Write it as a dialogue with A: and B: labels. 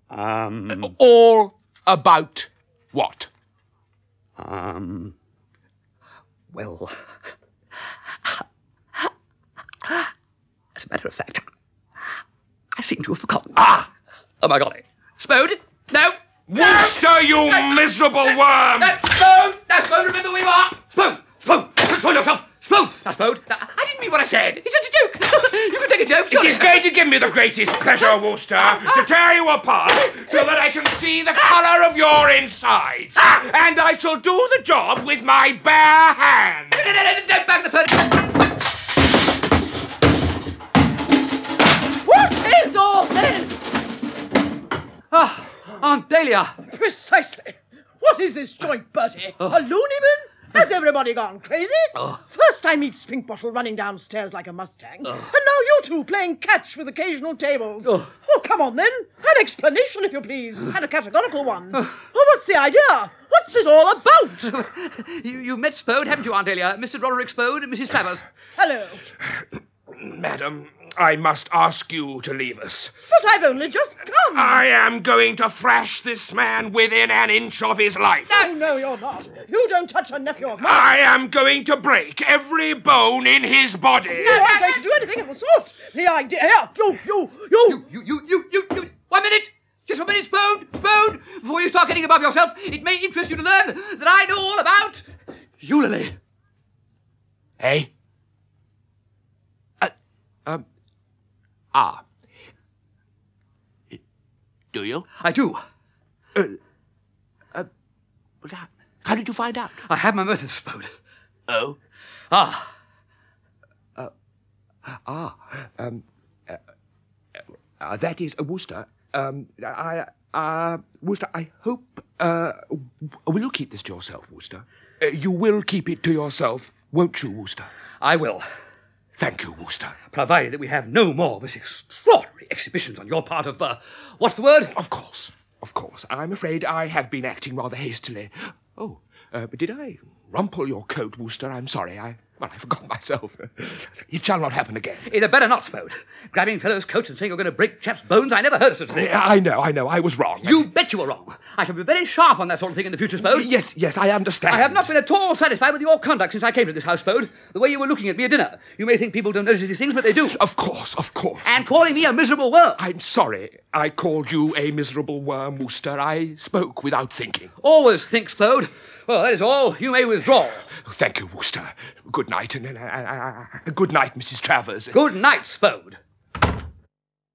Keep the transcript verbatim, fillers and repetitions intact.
A: Um... All about what?
B: Um... Well... As a matter of fact, I seem to have forgotten.
A: Ah!
B: Oh, my golly. Spode? No!
A: Wooster, you
B: no,
A: miserable
B: no,
A: worm!
B: No, Spode! No, Spode, remember who you are! Spode! Spode! Control yourself! Spode! Now, Spode, I didn't mean what I said. It's just a joke. You can take a joke,
A: It
B: surely.
A: is going to give me the greatest pleasure, Wooster, to tear you apart so that I can see the colour of your insides. And I shall do the job with my bare hands.
B: No, no, no, no, don't back the furniture.
C: What is all this?
B: Ah, Aunt Dahlia.
C: Precisely. What is this joint, Bertie? A loony bin? Has everybody gone crazy?
B: Oh.
C: First I meet Spinkbottle running downstairs like a Mustang,
B: Oh.
C: and now you two playing catch with occasional tables.
B: Oh.
C: Oh, come on then. An explanation, if you please, and a categorical one. Oh, what's the idea? What's it all about?
B: you, you met Spode, haven't you, Aunt Dahlia? Mister Roderick Spode and Missus Travers.
C: Hello.
A: Madam, I must ask you to leave us.
C: But I've only just come.
A: I am going to thrash this man within an inch of his life.
C: No, no, you're not. You don't touch a nephew of mine.
A: I am going to break every bone in his body.
C: You aren't going to do anything of the sort. The idea... Here, you, you, you...
B: You, you, you, you, you... One minute! Just one minute, Spode! Spode! Before you start getting above yourself, it may interest you to learn that I know all about... Eulalie.
A: Hey? Uh, um... Ah. Do you?
B: I do.
A: Uh, uh, how, how did you find out?
B: I have my methods, Spode.
A: Oh?
B: Ah.
A: Uh, ah. Um, uh, uh, that is uh, Wooster. Um, I, uh, Wooster, I hope, uh, will you keep this to yourself, Wooster? Uh, you will keep it to yourself, won't you, Wooster?
B: I will.
A: Thank you, Wooster.
B: Provided that we have no more of this extraordinary exhibitions on your part of, uh, what's the word?
A: Of course, of course. I'm afraid I have been acting rather hastily. Oh, uh, but did I rumple your coat, Wooster? I'm sorry. I, well, I forgot myself. It shall not happen again.
B: It had better not, Spode. Grabbing fellows' coats and saying you're going to break chaps' bones, I never heard of such a thing.
A: I know, I know, I was wrong.
B: You bet you were wrong. I shall be very sharp on that sort of thing in the future, Spode.
A: Yes, yes, I understand.
B: I have not been at all satisfied with your conduct since I came to this house, Spode. The way you were looking at me at dinner. You may think people don't notice these things, but they do.
A: Of course, of course.
B: And calling me a miserable worm.
A: I'm sorry I called you a miserable worm, Wooster. I spoke without thinking.
B: Always think, Spode. Well, that is all. You may withdraw.
A: Thank you, Wooster. Good night, and uh, uh, uh, good night, Missus Travers.
B: Good night, Spode.